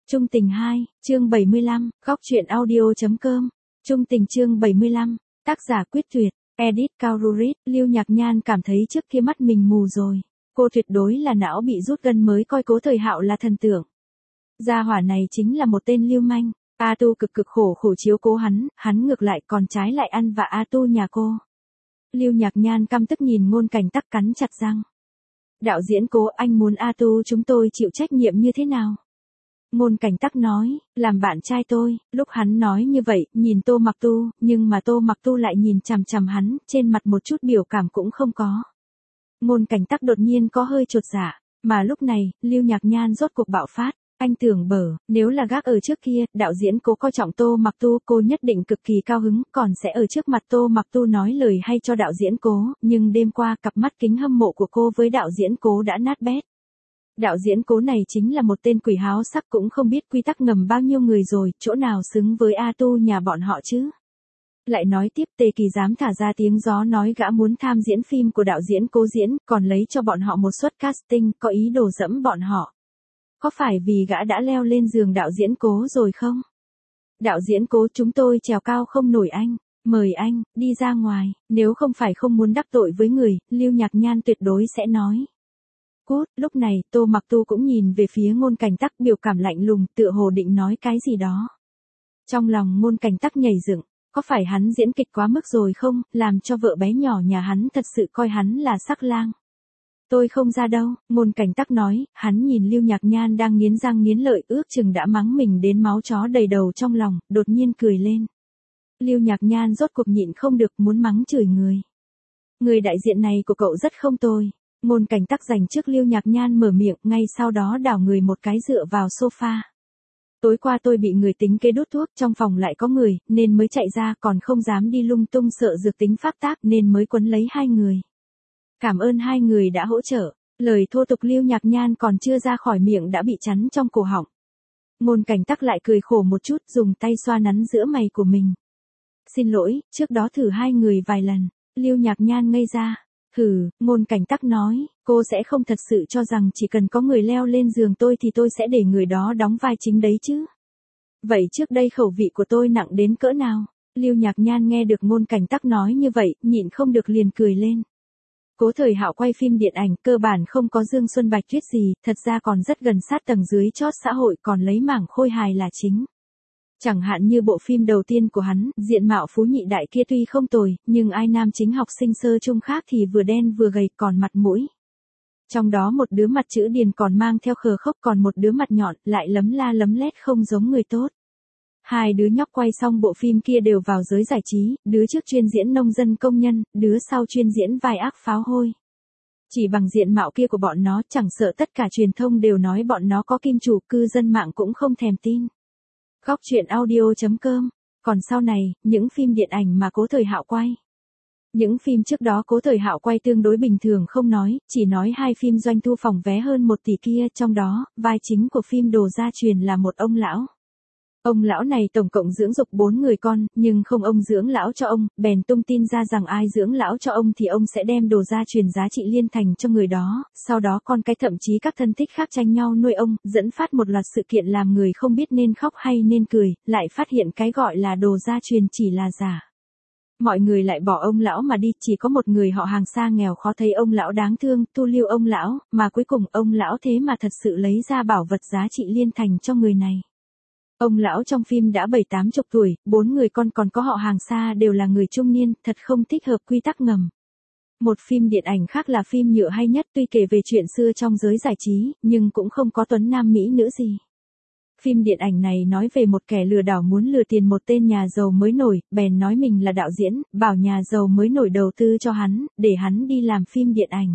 Trung tình 2, chương 75, góc truyện audio.com. Trung tình chương 75, tác giả Quyết Tuyệt, edit Cao Rurit. Lưu Nhạc Nhan cảm thấy trước kia mắt mình mù rồi. Cô tuyệt đối là não bị rút gân mới coi Cố Thời Hạo là thần tượng. Gia hỏa này chính là một tên lưu manh. A Tu cực khổ chiếu cố hắn ngược lại còn trái lại ăn vạ A Tu nhà cô. Lưu Nhạc Nhan căm tức nhìn Ngôn Cảnh Tắc cắn chặt răng. Đạo diễn Cố, anh muốn A Tu chúng tôi chịu trách nhiệm như thế nào? Ngôn Cảnh Tắc nói, làm bạn trai tôi. Lúc hắn nói như vậy, nhìn Tô Mặc Tu, nhưng mà Tô Mặc Tu lại nhìn chằm chằm hắn, trên mặt một chút biểu cảm cũng không có. Ngôn Cảnh Tắc đột nhiên có hơi chột dạ, mà lúc này, Lưu Nhạc Nhan rốt cuộc bạo phát. Anh tưởng bở, nếu là gác ở trước kia, đạo diễn Cố coi trọng Tô Mặc Tu, cô nhất định cực kỳ cao hứng, còn sẽ ở trước mặt Tô Mặc Tu nói lời hay cho đạo diễn Cố, nhưng đêm qua cặp mắt kính hâm mộ của cô với đạo diễn Cố đã nát bét. Đạo diễn Cố này chính là một tên quỷ háo sắc, cũng không biết quy tắc ngầm bao nhiêu người rồi, chỗ nào xứng với A Tu nhà bọn họ chứ. Lại nói tiếp, Tề Kỳ dám thả ra tiếng gió nói gã muốn tham diễn phim của đạo diễn Cố diễn, còn lấy cho bọn họ một suất casting, có ý đồ dẫm bọn họ. Có phải vì gã đã leo lên giường đạo diễn Cố rồi không? Đạo diễn Cố, chúng tôi trèo cao không nổi anh, mời anh, đi ra ngoài, nếu không phải không muốn đắc tội với người, Lưu Nhạc Nhan tuyệt đối sẽ nói. Cút, lúc này, Tô Mặc Tu cũng nhìn về phía Ngôn Cảnh Tắc, biểu cảm lạnh lùng, tựa hồ định nói cái gì đó. Trong lòng Ngôn Cảnh Tắc nhảy dựng, có phải hắn diễn kịch quá mức rồi không, làm cho vợ bé nhỏ nhà hắn thật sự coi hắn là sắc lang. Tôi không ra đâu, Ngôn Cảnh Tắc nói, hắn nhìn Lưu Nhạc Nhan đang nghiến răng nghiến lợi, ước chừng đã mắng mình đến máu chó đầy đầu trong lòng, đột nhiên cười lên. Lưu Nhạc Nhan rốt cuộc nhịn không được, muốn mắng chửi người. Người đại diện này của cậu rất không tồi. Ngôn Cảnh Tắc dành trước Lưu Nhạc Nhan mở miệng, ngay sau đó đảo người một cái dựa vào sofa. Tối qua tôi bị người tính kế đốt thuốc, trong phòng lại có người, nên mới chạy ra, còn không dám đi lung tung sợ dược tính phát tác nên mới quấn lấy hai người. Cảm ơn hai người đã hỗ trợ. Lời thô tục Lưu Nhạc Nhan còn chưa ra khỏi miệng đã bị chắn trong cổ họng. Ngôn Cảnh Tắc lại cười khổ một chút, dùng tay xoa nắn giữa mày của mình. Xin lỗi, trước đó thử hai người vài lần. Lưu Nhạc Nhan ngây ra. Ngôn Cảnh Tắc nói, cô sẽ không thật sự cho rằng chỉ cần có người leo lên giường tôi thì tôi sẽ để người đó đóng vai chính đấy chứ. Vậy trước đây khẩu vị của tôi nặng đến cỡ nào? Lưu Nhạc Nhan nghe được Ngôn Cảnh Tắc nói như vậy, nhịn không được liền cười lên. Cố Thời Hạo quay phim điện ảnh, cơ bản không có Dương Xuân Bạch Tuyết gì, thật ra còn rất gần sát tầng dưới chót xã hội, còn lấy mảng khôi hài là chính. Chẳng hạn như bộ phim đầu tiên của hắn, diện mạo phú nhị đại kia tuy không tồi, nhưng ai nam chính học sinh sơ trung khác thì vừa đen vừa gầy, còn mặt mũi. Trong đó một đứa mặt chữ điền còn mang theo khờ khốc, còn một đứa mặt nhọn, lại lấm la lấm lét không giống người tốt. Hai đứa nhóc quay xong bộ phim kia đều vào giới giải trí, đứa trước chuyên diễn nông dân công nhân, đứa sau chuyên diễn vai ác pháo hôi. Chỉ bằng diện mạo kia của bọn nó, chẳng sợ tất cả truyền thông đều nói bọn nó có kim chủ, cư dân mạng cũng không thèm tin. Góc truyện audio.com. Còn sau này, những phim điện ảnh mà Cố Thời Hạo quay. Những phim trước đó Cố Thời Hạo quay tương đối bình thường không nói, chỉ nói hai phim doanh thu phòng vé hơn 1 tỷ kia, trong đó, vai chính của phim Đồ Gia Truyền là một ông lão. Ông lão này tổng cộng dưỡng dục 4 người con, nhưng không ông dưỡng lão cho ông, bèn tung tin ra rằng ai dưỡng lão cho ông thì ông sẽ đem Đồ Gia Truyền giá trị liên thành cho người đó, sau đó con cái thậm chí các thân thích khác tranh nhau nuôi ông, dẫn phát một loạt sự kiện làm người không biết nên khóc hay nên cười, lại phát hiện cái gọi là Đồ Gia Truyền chỉ là giả. Mọi người lại bỏ ông lão mà đi, chỉ có một người họ hàng xa nghèo khó thấy ông lão đáng thương, thu lưu ông lão, mà cuối cùng ông lão thế mà thật sự lấy ra bảo vật giá trị liên thành cho người này. Ông lão trong phim đã 70-80 tuổi, 4 người con còn có họ hàng xa đều là người trung niên, thật không thích hợp quy tắc ngầm. Một phim điện ảnh khác là phim nhựa hay nhất, tuy kể về chuyện xưa trong giới giải trí, nhưng cũng không có tuấn nam mỹ nữ gì. Phim điện ảnh này nói về một kẻ lừa đảo muốn lừa tiền một tên nhà giàu mới nổi, bèn nói mình là đạo diễn, bảo nhà giàu mới nổi đầu tư cho hắn, để hắn đi làm phim điện ảnh.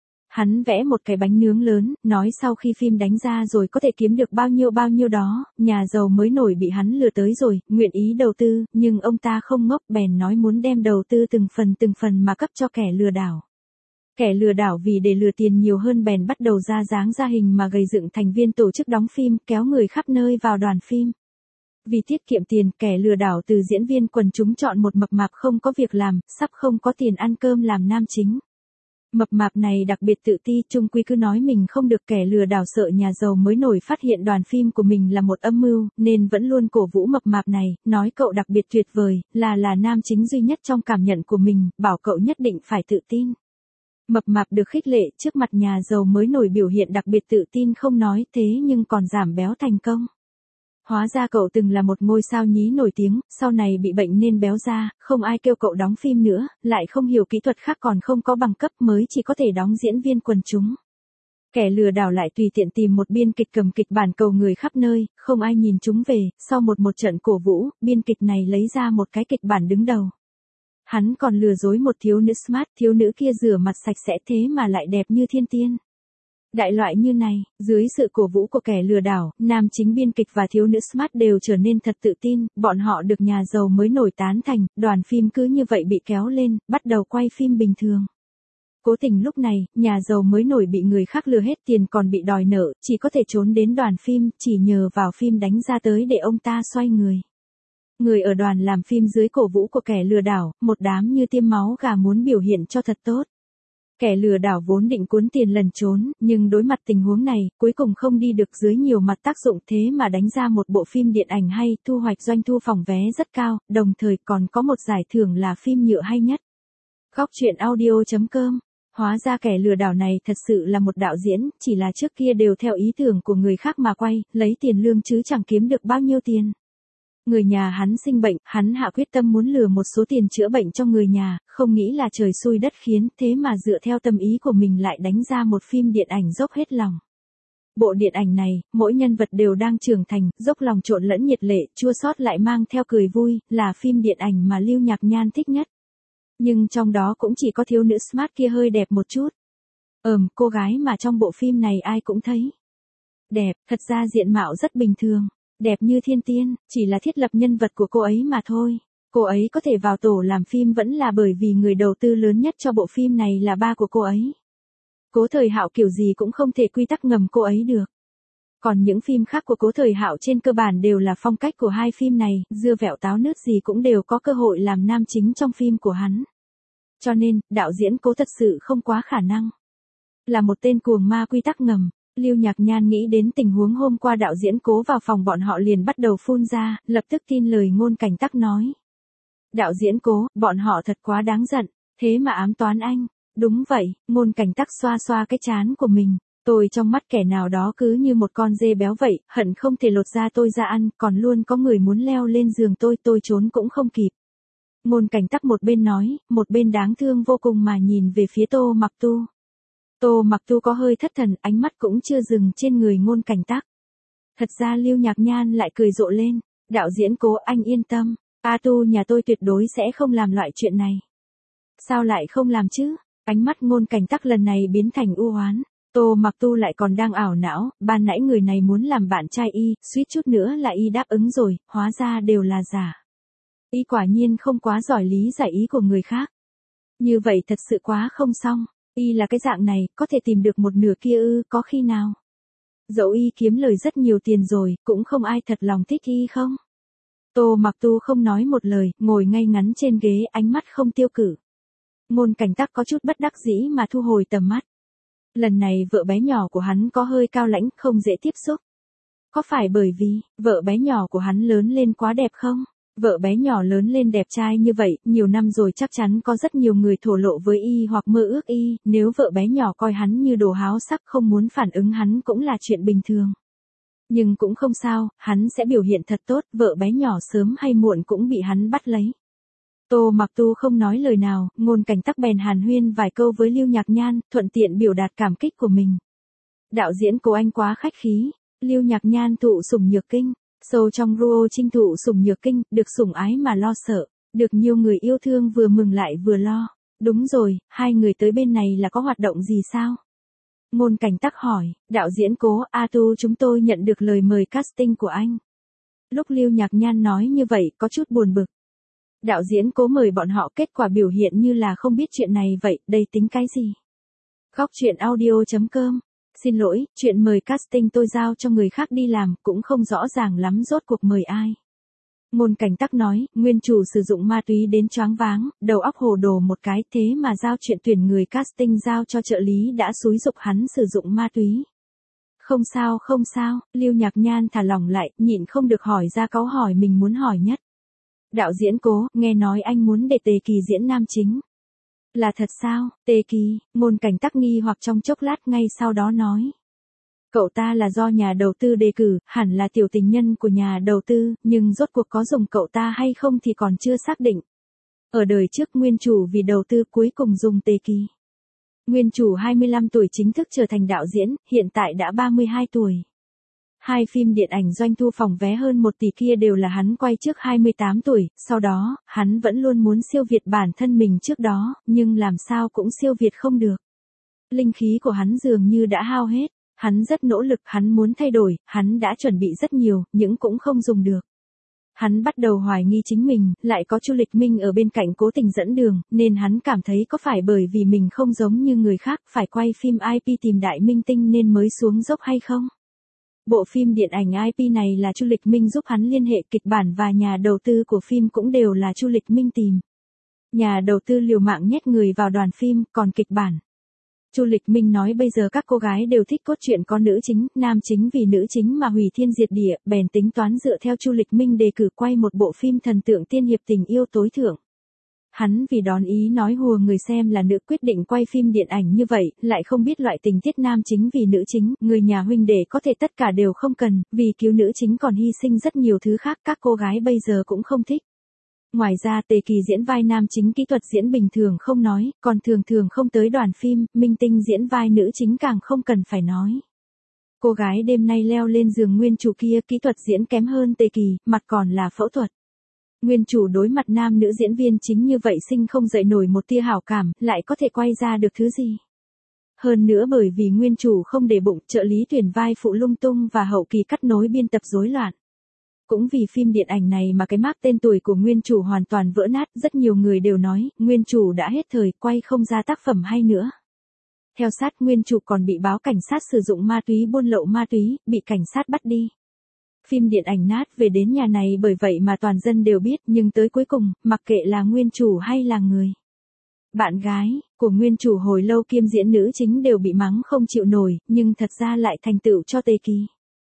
Hắn vẽ một cái bánh nướng lớn, nói sau khi phim đánh ra rồi có thể kiếm được bao nhiêu đó, nhà giàu mới nổi bị hắn lừa tới rồi, nguyện ý đầu tư, nhưng ông ta không ngốc, bèn nói muốn đem đầu tư từng phần mà cấp cho kẻ lừa đảo. Kẻ lừa đảo vì để lừa tiền nhiều hơn bèn bắt đầu ra dáng ra hình mà gầy dựng thành viên tổ chức đóng phim, kéo người khắp nơi vào đoàn phim. Vì tiết kiệm tiền, kẻ lừa đảo từ diễn viên quần chúng chọn một mập mạp không có việc làm, sắp không có tiền ăn cơm làm nam chính. Mập mạp này đặc biệt tự ti, chung quy cứ nói mình không được kẻ lừa đảo, sợ nhà giàu mới nổi phát hiện đoàn phim của mình là một âm mưu, nên vẫn luôn cổ vũ mập mạp này, nói cậu đặc biệt tuyệt vời, là nam chính duy nhất trong cảm nhận của mình, bảo cậu nhất định phải tự tin. Mập mạp được khích lệ trước mặt nhà giàu mới nổi biểu hiện đặc biệt tự tin, không nói thế nhưng còn giảm béo thành công. Hóa ra cậu từng là một ngôi sao nhí nổi tiếng, sau này bị bệnh nên béo ra, không ai kêu cậu đóng phim nữa, lại không hiểu kỹ thuật khác, còn không có bằng cấp, mới chỉ có thể đóng diễn viên quần chúng. Kẻ lừa đảo lại tùy tiện tìm một biên kịch cầm kịch bản cầu người khắp nơi, không ai nhìn chúng về, sau một trận cổ vũ, biên kịch này lấy ra một cái kịch bản đứng đầu. Hắn còn lừa dối một thiếu nữ smart, thiếu nữ kia rửa mặt sạch sẽ thế mà lại đẹp như thiên tiên. Đại loại như này, dưới sự cổ vũ của kẻ lừa đảo, nam chính biên kịch và thiếu nữ smart đều trở nên thật tự tin, bọn họ được nhà giàu mới nổi tán thành, đoàn phim cứ như vậy bị kéo lên, bắt đầu quay phim bình thường. Cố tình lúc này, nhà giàu mới nổi bị người khác lừa hết tiền còn bị đòi nợ, chỉ có thể trốn đến đoàn phim, chỉ nhờ vào phim đánh ra tới để ông ta xoay người. Người ở đoàn làm phim dưới cổ vũ của kẻ lừa đảo, một đám như tiêm máu gà muốn biểu hiện cho thật tốt. Kẻ lừa đảo vốn định cuốn tiền lẩn trốn, nhưng đối mặt tình huống này, cuối cùng không đi được dưới nhiều mặt tác dụng, thế mà đánh ra một bộ phim điện ảnh hay, thu hoạch doanh thu phòng vé rất cao, đồng thời còn có một giải thưởng là phim nhựa hay nhất. Góc truyện audio.com. Hóa ra kẻ lừa đảo này thật sự là một đạo diễn, chỉ là trước kia đều theo ý tưởng của người khác mà quay, lấy tiền lương chứ chẳng kiếm được bao nhiêu tiền. Người nhà hắn sinh bệnh, hắn hạ quyết tâm muốn lừa một số tiền chữa bệnh cho người nhà, không nghĩ là trời xui đất khiến, thế mà dựa theo tâm ý của mình lại đánh ra một phim điện ảnh dốc hết lòng. Bộ điện ảnh này, mỗi nhân vật đều đang trưởng thành, dốc lòng trộn lẫn nhiệt lệ, chua xót lại mang theo cười vui, là phim điện ảnh mà Lưu Nhạc Nhan thích nhất. Nhưng trong đó cũng chỉ có thiếu nữ smart kia hơi đẹp một chút. Cô gái mà trong bộ phim này ai cũng thấy đẹp, thật ra diện mạo rất bình thường. Đẹp như thiên tiên, chỉ là thiết lập nhân vật của cô ấy mà thôi. Cô ấy có thể vào tổ làm phim vẫn là bởi vì người đầu tư lớn nhất cho bộ phim này là ba của cô ấy. Cố Thời Hạo kiểu gì cũng không thể quy tắc ngầm cô ấy được. Còn những phim khác của Cố Thời Hạo trên cơ bản đều là phong cách của hai phim này, dưa vẹo táo nước gì cũng đều có cơ hội làm nam chính trong phim của hắn. Cho nên, đạo diễn Cố thật sự không quá khả năng. Là một tên cuồng ma quy tắc ngầm. Lưu Nhạc Nhan nghĩ đến tình huống hôm qua đạo diễn Cố vào phòng bọn họ liền bắt đầu phun ra, lập tức tin lời Ngôn Cảnh Tắc nói. Đạo diễn Cố, bọn họ thật quá đáng giận, thế mà ám toán anh. Đúng vậy, Ngôn Cảnh Tắc xoa xoa cái trán của mình. Tôi trong mắt kẻ nào đó cứ như một con dê béo vậy, hận không thể lột da tôi ra ăn, còn luôn có người muốn leo lên giường tôi trốn cũng không kịp. Ngôn Cảnh Tắc một bên nói, một bên đáng thương vô cùng mà nhìn về phía Tô Mặc Tu. Tô Mặc Tu có hơi thất thần, ánh mắt cũng chưa dừng trên người Ngôn Cảnh Tắc. Thật ra Lưu Nhạc Nhan lại cười rộ lên, đạo diễn Cố anh yên tâm, A Tu nhà tôi tuyệt đối sẽ không làm loại chuyện này. Sao lại không làm chứ? Ánh mắt Ngôn Cảnh Tắc lần này biến thành u oán. Tô Mặc Tu lại còn đang ảo não, ban nãy người này muốn làm bạn trai y, suýt chút nữa là y đáp ứng rồi, hóa ra đều là giả. Y quả nhiên không quá giỏi lý giải ý của người khác. Như vậy thật sự quá không xong. Y là cái dạng này, có thể tìm được một nửa kia ư, có khi nào? Dẫu y kiếm lời rất nhiều tiền rồi, cũng không ai thật lòng thích y không? Tô Mặc Tu không nói một lời, ngồi ngay ngắn trên ghế, ánh mắt không tiêu cự. Ngôn Cảnh Tắc có chút bất đắc dĩ mà thu hồi tầm mắt. Lần này vợ bé nhỏ của hắn có hơi cao lãnh, không dễ tiếp xúc. Có phải bởi vì, vợ bé nhỏ của hắn lớn lên quá đẹp không? Vợ bé nhỏ lớn lên đẹp trai như vậy, nhiều năm rồi chắc chắn có rất nhiều người thổ lộ với y hoặc mơ ước y, nếu vợ bé nhỏ coi hắn như đồ háo sắc không muốn phản ứng hắn cũng là chuyện bình thường. Nhưng cũng không sao, hắn sẽ biểu hiện thật tốt, vợ bé nhỏ sớm hay muộn cũng bị hắn bắt lấy. Tô Mặc Tu không nói lời nào, Ngôn Cảnh Tắc bèn hàn huyên vài câu với Lưu Nhạc Nhan, thuận tiện biểu đạt cảm kích của mình. Đạo diễn Cố anh quá khách khí, Lưu Nhạc Nhan thụ sủng nhược kinh. Sâu trong Ruo Trinh thụ sủng nhược kinh, được sủng ái mà lo sợ, được nhiều người yêu thương vừa mừng lại vừa lo. Đúng rồi, hai người tới bên này là có hoạt động gì sao? Ngôn Cảnh Tắc hỏi, đạo diễn Cố, A Tu chúng tôi nhận được lời mời casting của anh. Lúc Lưu Nhạc Nhan nói như vậy có chút buồn bực. Đạo diễn Cố mời bọn họ, kết quả biểu hiện như là không biết chuyện này vậy, đây tính cái gì? Góc truyện audio.com. Xin lỗi, chuyện mời casting tôi giao cho người khác đi làm, cũng không rõ ràng lắm rốt cuộc mời ai. Ngôn Cảnh Tắc nói, nguyên chủ sử dụng ma túy đến choáng váng, đầu óc hồ đồ một cái, thế mà giao chuyện tuyển người casting giao cho trợ lý đã xúi giục hắn sử dụng ma túy. Không sao không sao, Lưu Nhạc Nhan thả lỏng lại, nhịn không được hỏi ra câu hỏi mình muốn hỏi nhất. Đạo diễn Cố, nghe nói anh muốn để Tề Kỳ diễn nam chính. Là thật sao, Tề Kỳ? Ngôn Cảnh Tắc nghi hoặc trong chốc lát, ngay sau đó nói. Cậu ta là do nhà đầu tư đề cử, hẳn là tiểu tình nhân của nhà đầu tư, nhưng rốt cuộc có dùng cậu ta hay không thì còn chưa xác định. Ở đời trước nguyên chủ vì đầu tư cuối cùng dùng Tề Kỳ. Nguyên chủ 25 tuổi chính thức trở thành đạo diễn, hiện tại đã 32 tuổi. Hai phim điện ảnh doanh thu phòng vé hơn 1 tỷ kia đều là hắn quay trước 28 tuổi, sau đó, hắn vẫn luôn muốn siêu việt bản thân mình trước đó, nhưng làm sao cũng siêu việt không được. Linh khí của hắn dường như đã hao hết, hắn rất nỗ lực, hắn muốn thay đổi, hắn đã chuẩn bị rất nhiều, nhưng cũng không dùng được. Hắn bắt đầu hoài nghi chính mình, lại có Chu Lịch Minh ở bên cạnh cố tình dẫn đường, nên hắn cảm thấy có phải bởi vì mình không giống như người khác, phải quay phim IP tìm đại minh tinh nên mới xuống dốc hay không? Bộ phim điện ảnh IP này là Chu Lịch Minh giúp hắn liên hệ, kịch bản và nhà đầu tư của phim cũng đều là Chu Lịch Minh tìm. Nhà đầu tư liều mạng nhét người vào đoàn phim, còn kịch bản. Chu Lịch Minh nói bây giờ các cô gái đều thích cốt truyện có nữ chính, nam chính vì nữ chính mà hủy thiên diệt địa, bèn tính toán dựa theo Chu Lịch Minh đề cử quay một bộ phim thần tượng tiên hiệp tình yêu tối thượng. Hắn vì đón ý nói hùa người xem là nữ quyết định quay phim điện ảnh như vậy, lại không biết loại tình tiết nam chính vì nữ chính, người nhà huynh đệ có thể tất cả đều không cần, vì cứu nữ chính còn hy sinh rất nhiều thứ khác các cô gái bây giờ cũng không thích. Ngoài ra Tề Kỳ diễn vai nam chính kỹ thuật diễn bình thường không nói, còn thường thường không tới đoàn phim, minh tinh diễn vai nữ chính càng không cần phải nói. Cô gái đêm nay leo lên giường nguyên chủ kia kỹ thuật diễn kém hơn Tề Kỳ, mặt còn là phẫu thuật. Nguyên chủ đối mặt nam nữ diễn viên chính như vậy sinh không dậy nổi một tia hảo cảm, lại có thể quay ra được thứ gì. Hơn nữa bởi vì nguyên chủ không để bụng, trợ lý tuyển vai phụ lung tung và hậu kỳ cắt nối biên tập rối loạn. Cũng vì phim điện ảnh này mà cái mác tên tuổi của nguyên chủ hoàn toàn vỡ nát, rất nhiều người đều nói, nguyên chủ đã hết thời, quay không ra tác phẩm hay nữa. Theo sát nguyên chủ còn bị báo cảnh sát sử dụng ma túy buôn lậu ma túy, bị cảnh sát bắt đi. Phim điện ảnh nát về đến nhà này bởi vậy mà toàn dân đều biết, nhưng tới cuối cùng, mặc kệ là nguyên chủ hay là người bạn gái của nguyên chủ hồi lâu kiêm diễn nữ chính đều bị mắng không chịu nổi, nhưng thật ra lại thành tựu cho Tề Kỳ.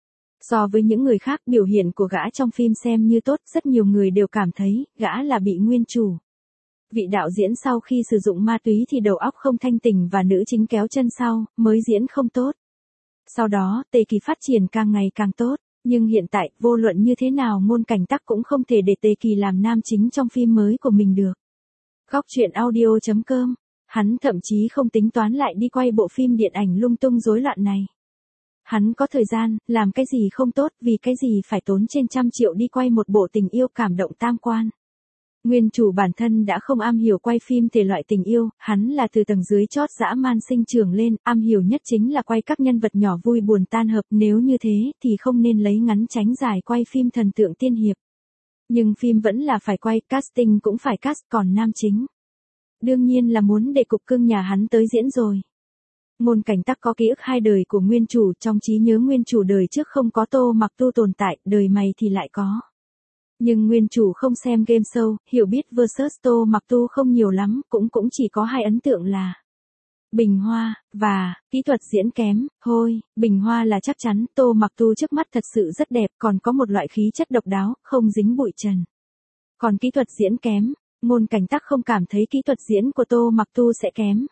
So với những người khác, biểu hiện của gã trong phim xem như tốt, rất nhiều người đều cảm thấy, gã là bị nguyên chủ. Vị đạo diễn sau khi sử dụng ma túy thì đầu óc không thanh tỉnh và nữ chính kéo chân sau, mới diễn không tốt. Sau đó, Tề Kỳ phát triển càng ngày càng tốt, nhưng hiện tại, vô luận như thế nào Ngôn Cảnh Tắc cũng không thể để Tề Kỳ làm nam chính trong phim mới của mình được. Góc truyện audio.com, hắn thậm chí không tính toán lại đi quay bộ phim điện ảnh lung tung rối loạn này. Hắn có thời gian, làm cái gì không tốt, vì cái gì phải tốn trên 100 triệu đi quay một bộ tình yêu cảm động tam quan. Nguyên chủ bản thân đã không am hiểu quay phim thể loại tình yêu, hắn là từ tầng dưới chót dã man sinh trưởng lên, am hiểu nhất chính là quay các nhân vật nhỏ vui buồn tan hợp, nếu như thế thì không nên lấy ngắn tránh dài quay phim thần tượng tiên hiệp. Nhưng phim vẫn là phải quay, casting cũng phải cast, còn nam chính. Đương nhiên là muốn để cục cưng nhà hắn tới diễn rồi. Ngôn Cảnh Tắc có ký ức hai đời của nguyên chủ, trong trí nhớ nguyên chủ đời trước không có Tô Mặc Tu tồn tại, đời mày thì lại có. Nhưng nguyên chủ không xem game show, hiểu biết versus Tô Mặc Tu không nhiều lắm, cũng chỉ có hai ấn tượng là Bình Hoa, và kỹ thuật diễn kém, thôi, Bình Hoa là chắc chắn, Tô Mặc Tu trước mắt thật sự rất đẹp, còn có một loại khí chất độc đáo, không dính bụi trần. Còn kỹ thuật diễn kém, Ngôn Cảnh Tắc không cảm thấy kỹ thuật diễn của Tô Mặc Tu sẽ kém.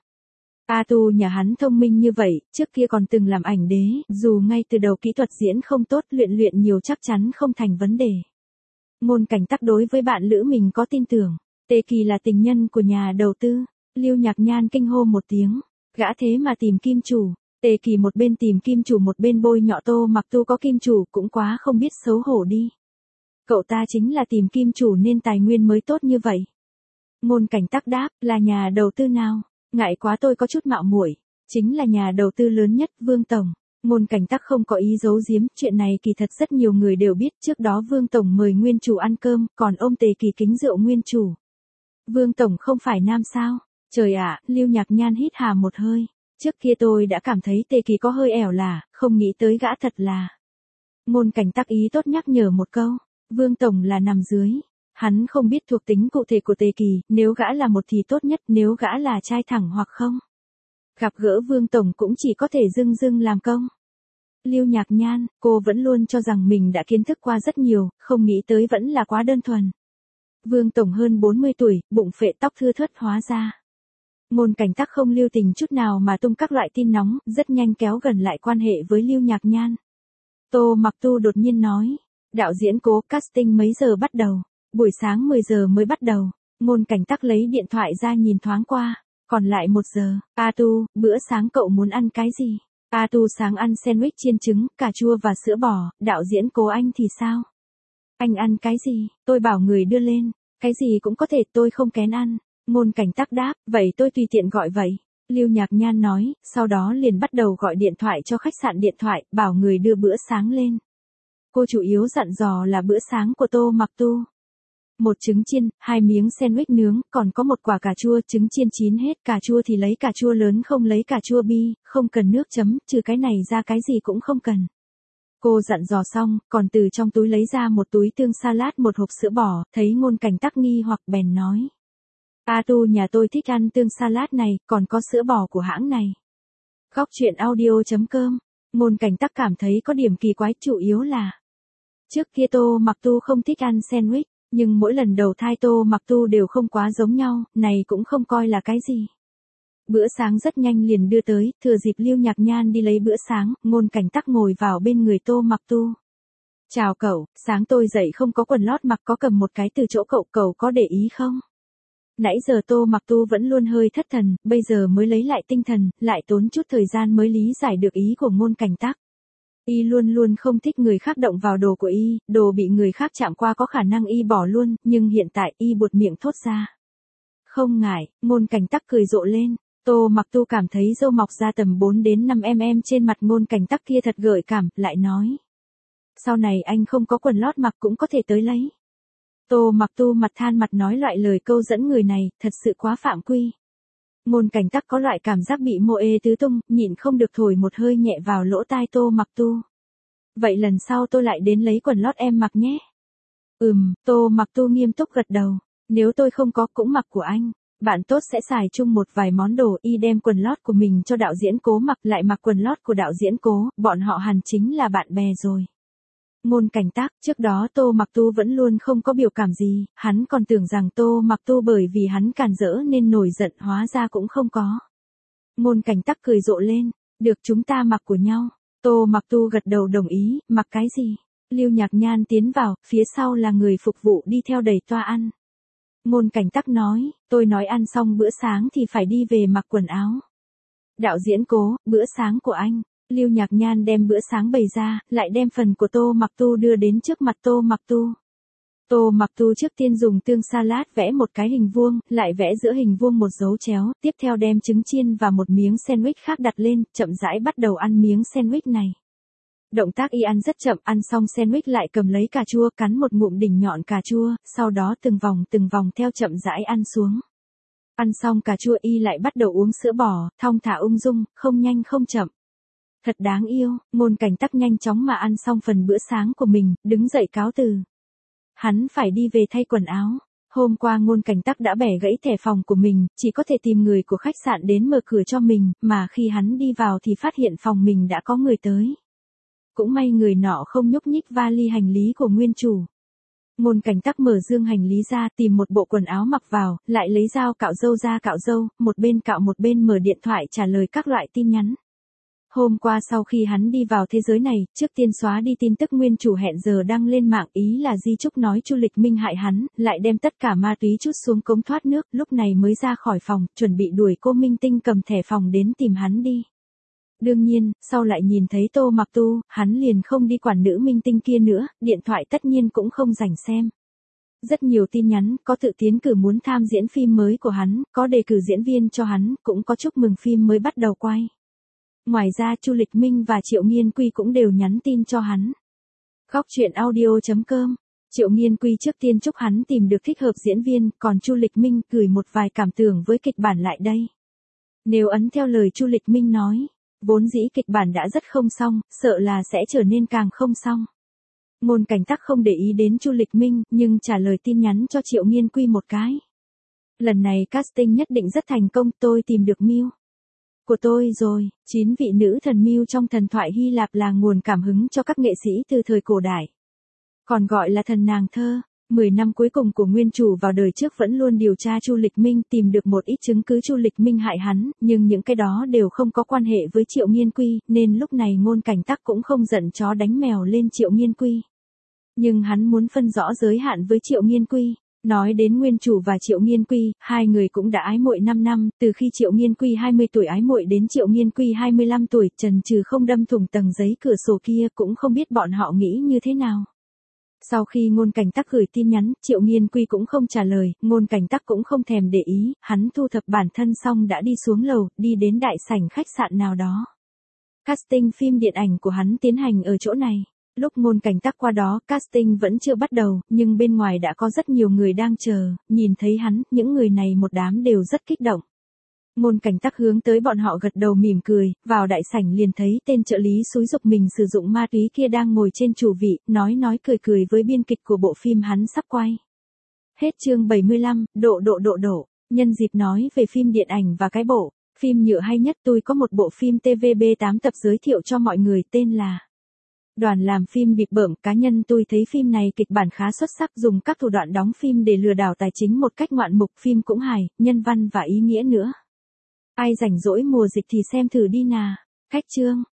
A Tu nhà hắn thông minh như vậy, trước kia còn từng làm ảnh đế, dù ngay từ đầu kỹ thuật diễn không tốt, luyện nhiều chắc chắn không thành vấn đề. Ngôn Cảnh Tắc đối với bạn lữ mình có tin tưởng, Tề Kỳ là tình nhân của nhà đầu tư. Lưu Nhạc Nhan kinh hô một tiếng, gã thế mà tìm kim chủ. Tề Kỳ một bên tìm kim chủ một bên bôi nhọ Tô Mặc Tu có kim chủ, cũng quá không biết xấu hổ đi. Cậu ta chính là tìm kim chủ nên tài nguyên mới tốt như vậy. Ngôn Cảnh Tắc đáp, là nhà đầu tư nào? Ngại quá tôi có chút mạo muội, chính là nhà đầu tư lớn nhất, Vương Tổng. Ngôn Cảnh Tắc không có ý giấu giếm, chuyện này kỳ thật rất nhiều người đều biết, trước đó Vương Tổng mời nguyên chủ ăn cơm, còn ôm Tề Kỳ kính rượu nguyên chủ. Vương Tổng không phải nam sao? Trời ạ, Lưu Nhạc Nhan hít hà một hơi, trước kia tôi đã cảm thấy Tề Kỳ có hơi ẻo lả, không nghĩ tới gã thật là. Ngôn Cảnh Tắc ý tốt nhắc nhở một câu, Vương Tổng là nằm dưới. Hắn không biết thuộc tính cụ thể của Tề Kỳ, nếu gã là một thì tốt nhất, nếu gã là trai thẳng hoặc không. Gặp gỡ Vương Tổng cũng chỉ có thể dưng dưng làm công. Lưu Nhạc Nhan, cô vẫn luôn cho rằng mình đã kiến thức qua rất nhiều, không nghĩ tới vẫn là quá đơn thuần. Vương Tổng hơn 40 tuổi, bụng phệ tóc thưa thớt hóa ra. Ngôn Cảnh Tắc không lưu tình chút nào mà tung các loại tin nóng, rất nhanh kéo gần lại quan hệ với Lưu Nhạc Nhan. Tô Mặc Tu đột nhiên nói, đạo diễn Cố, casting mấy giờ bắt đầu? Buổi sáng 10 giờ mới bắt đầu. Ngôn Cảnh Tắc lấy điện thoại ra nhìn thoáng qua, còn lại 1 giờ. A Tu, bữa sáng cậu muốn ăn cái gì? A Tu sáng ăn sandwich chiên trứng, cà chua và sữa bò, đạo diễn Cố anh thì sao? Anh ăn cái gì? Tôi bảo người đưa lên. Cái gì cũng có thể, tôi không kén ăn. Ngôn Cảnh Tắc đáp, vậy tôi tùy tiện gọi vậy. Lưu Nhạc Nhan nói, sau đó liền bắt đầu gọi điện thoại cho khách sạn điện thoại, bảo người đưa bữa sáng lên. Cô chủ yếu dặn dò là bữa sáng của Tô Mặc Tu. 1 trứng chiên, 2 miếng sandwich nướng, còn có 1 quả cà chua, trứng chiên chín hết, cà chua thì lấy cà chua lớn không lấy cà chua bi, không cần nước chấm, trừ cái này ra cái gì cũng không cần. Cô dặn dò xong, còn từ trong túi lấy ra 1 túi tương salad, 1 hộp sữa bò, thấy Ngôn Cảnh Tắc nghi hoặc bèn nói. A Tu, nhà tôi thích ăn tương salad này, còn có sữa bò của hãng này. Góc truyện audio.com. Ngôn Cảnh Tắc cảm thấy có điểm kỳ quái, chủ yếu là trước kia Tô Mặc Tu không thích ăn sandwich, nhưng mỗi lần đầu thai Tô Mặc Tu đều không quá giống nhau, này cũng không coi là cái gì. Bữa sáng rất nhanh liền đưa tới, thừa dịp Lưu Nhạc Nhan đi lấy bữa sáng, Ngôn Cảnh Tắc ngồi vào bên người Tô Mặc Tu. Chào cậu, sáng tôi dậy không có quần lót mặc, có cầm một cái từ chỗ cậu có để ý không? Nãy giờ Tô Mặc Tu vẫn luôn hơi thất thần, bây giờ mới lấy lại tinh thần, lại tốn chút thời gian mới lý giải được ý của Ngôn Cảnh Tắc. Y luôn luôn không thích người khác động vào đồ của Y, đồ bị người khác chạm qua có khả năng Y bỏ luôn, nhưng hiện tại Y buột miệng thốt ra. Không ngại, Ngôn Cảnh Tắc cười rộ lên. Tô Mặc Tu cảm thấy râu mọc ra tầm 4 đến 5 mm trên mặt Ngôn Cảnh Tắc kia thật gợi cảm, lại nói. Sau này anh không có quần lót mặc cũng có thể tới lấy. Tô Mặc Tu mặt than mặt nói loại lời câu dẫn người này, thật sự quá phạm quy. Ngôn Cảnh Tắc có loại cảm giác bị mô ê tứ tung, nhịn không được thổi một hơi nhẹ vào lỗ tai Tô Mặc Tu. Vậy lần sau tôi lại đến lấy quần lót em mặc nhé. Tô Mặc Tu nghiêm túc gật đầu. Nếu tôi không có cũng mặc của anh. Bạn tốt sẽ xài chung một vài món đồ, Y đem quần lót của mình cho đạo diễn Cố mặc, lại mặc quần lót của đạo diễn Cố, bọn họ hẳn chính là bạn bè rồi. Ngôn Cảnh Tắc, trước đó Tô Mặc Tu vẫn luôn không có biểu cảm gì, hắn còn tưởng rằng Tô Mặc Tu bởi vì hắn cản rỡ nên nổi giận, hóa ra cũng không có. Ngôn Cảnh Tắc cười rộ lên, được chúng ta mặc của nhau. Tô Mặc Tu gật đầu đồng ý, mặc cái gì? Lưu Nhạc Nhan tiến vào, phía sau là người phục vụ đi theo đẩy toa ăn. Ngôn Cảnh Tắc nói, tôi nói ăn xong bữa sáng thì phải đi về mặc quần áo. Đạo diễn Cố, bữa sáng của anh. Lưu Nhạc Nhan đem bữa sáng bày ra, lại đem phần của Tô Mặc Tu đưa đến trước mặt Tô Mặc Tu. Tô Mặc Tu trước tiên dùng tương salad vẽ một cái hình vuông, lại vẽ giữa hình vuông một dấu chéo, tiếp theo đem trứng chiên và một miếng sandwich khác đặt lên, chậm rãi bắt đầu ăn miếng sandwich này. Động tác Y ăn rất chậm, ăn xong sandwich lại cầm lấy cà chua cắn một ngụm đỉnh nhọn cà chua, sau đó từng vòng theo chậm rãi ăn xuống. Ăn xong cà chua Y lại bắt đầu uống sữa bò, thong thả ung dung, không nhanh không chậm. Thật đáng yêu, Ngôn Cảnh Tắc nhanh chóng mà ăn xong phần bữa sáng của mình, đứng dậy cáo từ. Hắn phải đi về thay quần áo. Hôm qua Ngôn Cảnh Tắc đã bẻ gãy thẻ phòng của mình, chỉ có thể tìm người của khách sạn đến mở cửa cho mình, mà khi hắn đi vào thì phát hiện phòng mình đã có người tới. Cũng may người nọ không nhúc nhích vali hành lý của nguyên chủ. Ngôn Cảnh Tắc mở dương hành lý ra tìm một bộ quần áo mặc vào, lại lấy dao cạo râu ra cạo râu, một bên cạo một bên mở điện thoại trả lời các loại tin nhắn. Hôm qua sau khi hắn đi vào thế giới này, trước tiên xóa đi tin tức nguyên chủ hẹn giờ đăng lên mạng, ý là Di Trúc nói Chu Lịch Minh hại hắn, lại đem tất cả ma túy trút xuống cống thoát nước, lúc này mới ra khỏi phòng, chuẩn bị đuổi cô Minh Tinh cầm thẻ phòng đến tìm hắn đi. Đương nhiên, sau lại nhìn thấy Tô Mặc Tu, hắn liền không đi quản nữ Minh Tinh kia nữa, điện thoại tất nhiên cũng không rảnh xem. Rất nhiều tin nhắn, có tự tiến cử muốn tham diễn phim mới của hắn, có đề cử diễn viên cho hắn, cũng có chúc mừng phim mới bắt đầu quay. Ngoài ra Chu Lịch Minh và Triệu Nghiên Quy cũng đều nhắn tin cho hắn. Góc truyện audio.com. Triệu Nghiên Quy trước tiên chúc hắn tìm được thích hợp diễn viên, còn Chu Lịch Minh gửi một vài cảm tưởng với kịch bản lại đây. Nếu ấn theo lời Chu Lịch Minh nói, vốn dĩ kịch bản đã rất không xong, sợ là sẽ trở nên càng không xong. Ngôn Cảnh Tắc không để ý đến Chu Lịch Minh, nhưng trả lời tin nhắn cho Triệu Nghiên Quy một cái. Lần này casting nhất định rất thành công, tôi tìm được mưu của tôi rồi. 9 vị nữ thần mưu trong thần thoại Hy Lạp là nguồn cảm hứng cho các nghệ sĩ từ thời cổ đại. Còn gọi là thần nàng thơ. 10 năm cuối cùng của nguyên chủ vào đời trước vẫn luôn điều tra Chu Lịch Minh, tìm được một ít chứng cứ Chu Lịch Minh hại hắn, nhưng những cái đó đều không có quan hệ với Triệu Nghiên Quy, nên lúc này Ngôn Cảnh Tắc cũng không giận chó đánh mèo lên Triệu Nghiên Quy. Nhưng hắn muốn phân rõ giới hạn với Triệu Nghiên Quy. Nói đến nguyên chủ và Triệu Nghiên Quy, hai người cũng đã ái muội 5 năm, từ khi Triệu Nghiên Quy 20 tuổi ái muội đến Triệu Nghiên Quy 25 tuổi, trần trừ không đâm thủng tầng giấy cửa sổ kia, cũng không biết bọn họ nghĩ như thế nào. Sau khi Ngôn Cảnh Tắc gửi tin nhắn, Triệu Nghiên Quy cũng không trả lời, Ngôn Cảnh Tắc cũng không thèm để ý, hắn thu thập bản thân xong đã đi xuống lầu, đi đến đại sảnh khách sạn nào đó. Casting phim điện ảnh của hắn tiến hành ở chỗ này. Lúc Ngôn Cảnh Tắc qua đó, casting vẫn chưa bắt đầu, nhưng bên ngoài đã có rất nhiều người đang chờ, nhìn thấy hắn, những người này một đám đều rất kích động. Ngôn Cảnh Tắc hướng tới bọn họ gật đầu mỉm cười, vào đại sảnh liền thấy tên trợ lý xúi giục mình sử dụng ma túy kia đang ngồi trên chủ vị, nói cười với biên kịch của bộ phim hắn sắp quay. Hết chương 75, độ. Nhân dịp nói về phim điện ảnh và cái bộ phim nhựa hay nhất, tôi có một bộ phim TVB 8 tập giới thiệu cho mọi người, tên là Đoàn làm phim bịp bợm. Cá nhân tôi thấy phim này kịch bản khá xuất sắc, dùng các thủ đoạn đóng phim để lừa đảo tài chính một cách ngoạn mục, phim cũng hài, nhân văn và ý nghĩa nữa. Ai rảnh rỗi mùa dịch thì xem thử đi nà. Khách chương.